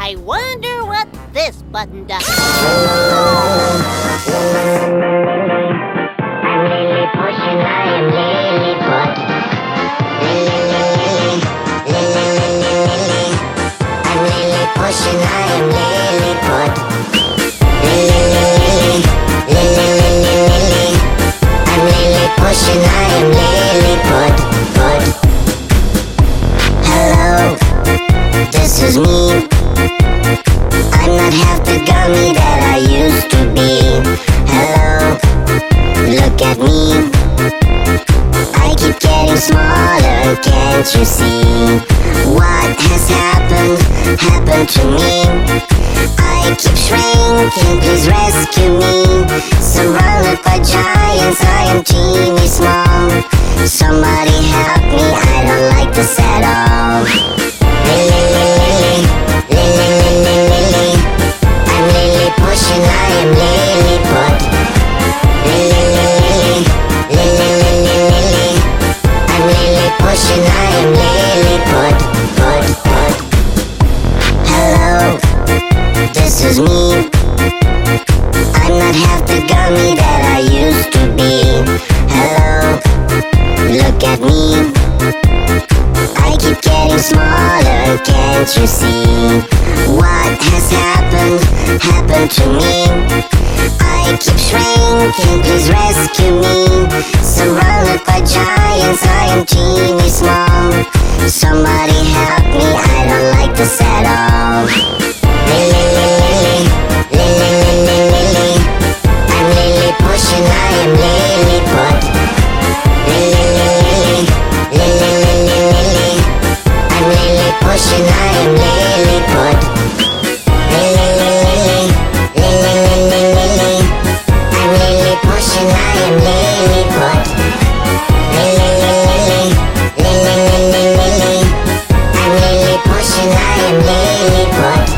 I wonder what this button does. I'm Lilliput and I am Lilliput. I'm Lilliput and I am Lilliput. I'm Lilliput and I am Lilliput. Hello, this is me. I'm not half the gummy that I used to be. Hello, look at me. I keep getting smaller, can't you see? What has happened to me? I keep shrinking, please rescue me. Surrounded by giants, I am teeny small. Somebody help me, I don't like this at all. I'm Lilliput and I am Lilliput. I'm Lilliput and I am Lilliput. Hello, this is me. I'm not half the gummy that I used to be. Hello, look at me. I keep getting smaller, can't you see? What has happened to me? I keep shrinking, please rescue me. Surrounded by giants, I am teeny small. Somebody help me, I don't like this at all. I'm Lilliput and I am Lilliput. I'm Lilliput and I am Lilliput. I'm Lilliput and I am Lilliput. I'm Lilliput and I am Lilliput.